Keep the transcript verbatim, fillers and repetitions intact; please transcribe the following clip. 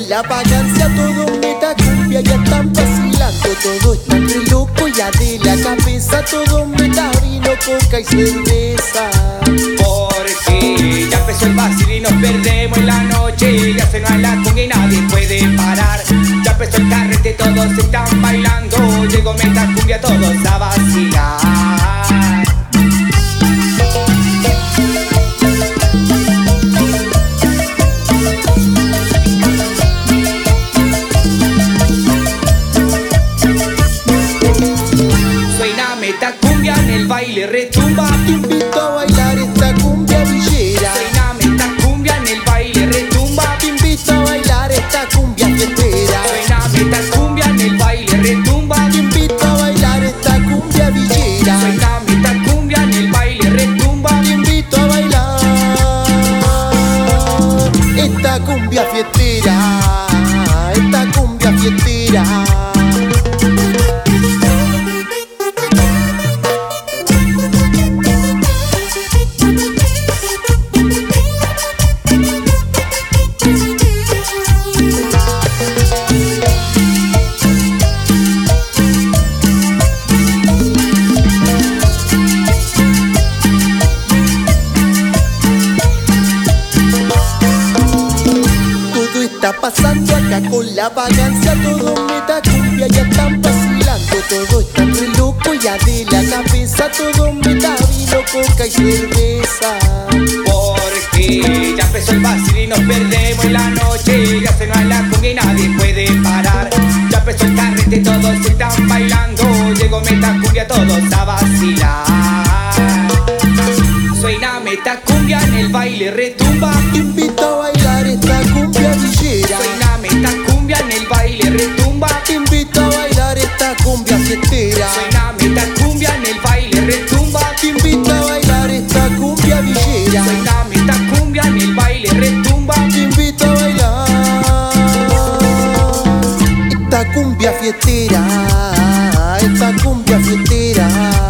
la vagancia, todo meta cumbia, ya están vacilando, todo está entre loco, ya de la cabeza, todo meta vino, coca y cerveza. Porque ya empezó el vacil y nos perdemos en la noche, ya se nos la cumbia y nadie puede parar. Ya empezó el carrete, todos están bailando, llegó meta cumbia, todos a vacilar. Meta cumbia en el baile retumba, te invito a bailar esta cumbia villera. Suena meta cumbia en el baile retumba, te invito a bailar esta cumbia fiestera. Suena meta cumbia en el baile retumba, te invito a bailar esta cumbia villera. Suena meta cumbia en el baile retumba, te invito a bailar esta cumbia fiestera, esta cumbia fiestera. Está pasando acá con la vagancia, todo meta cumbia, ya están vacilando, todo está entre loco, ya de la cabeza, todo meta vino, coca y cerveza. Porque ya empezó el vacil y nos perdemos en la noche, ya se nos la cumbia y nadie puede parar. Ya empezó el carrete, todos están bailando, llegó meta cumbia, todos a vacilar. Suena meta cumbia en el baile retumba, te invito a bailar esta cumbia villera. Suena meta cumbia en el baile retumba, te invito a bailar esta cumbia fiestera. Suena meta cumbia en el baile retumba, te invito a bailar esta cumbia villera. Suena meta cumbia en el baile retumba, te invito a bailar esta cumbia fiestera, esta cumbia fiestera.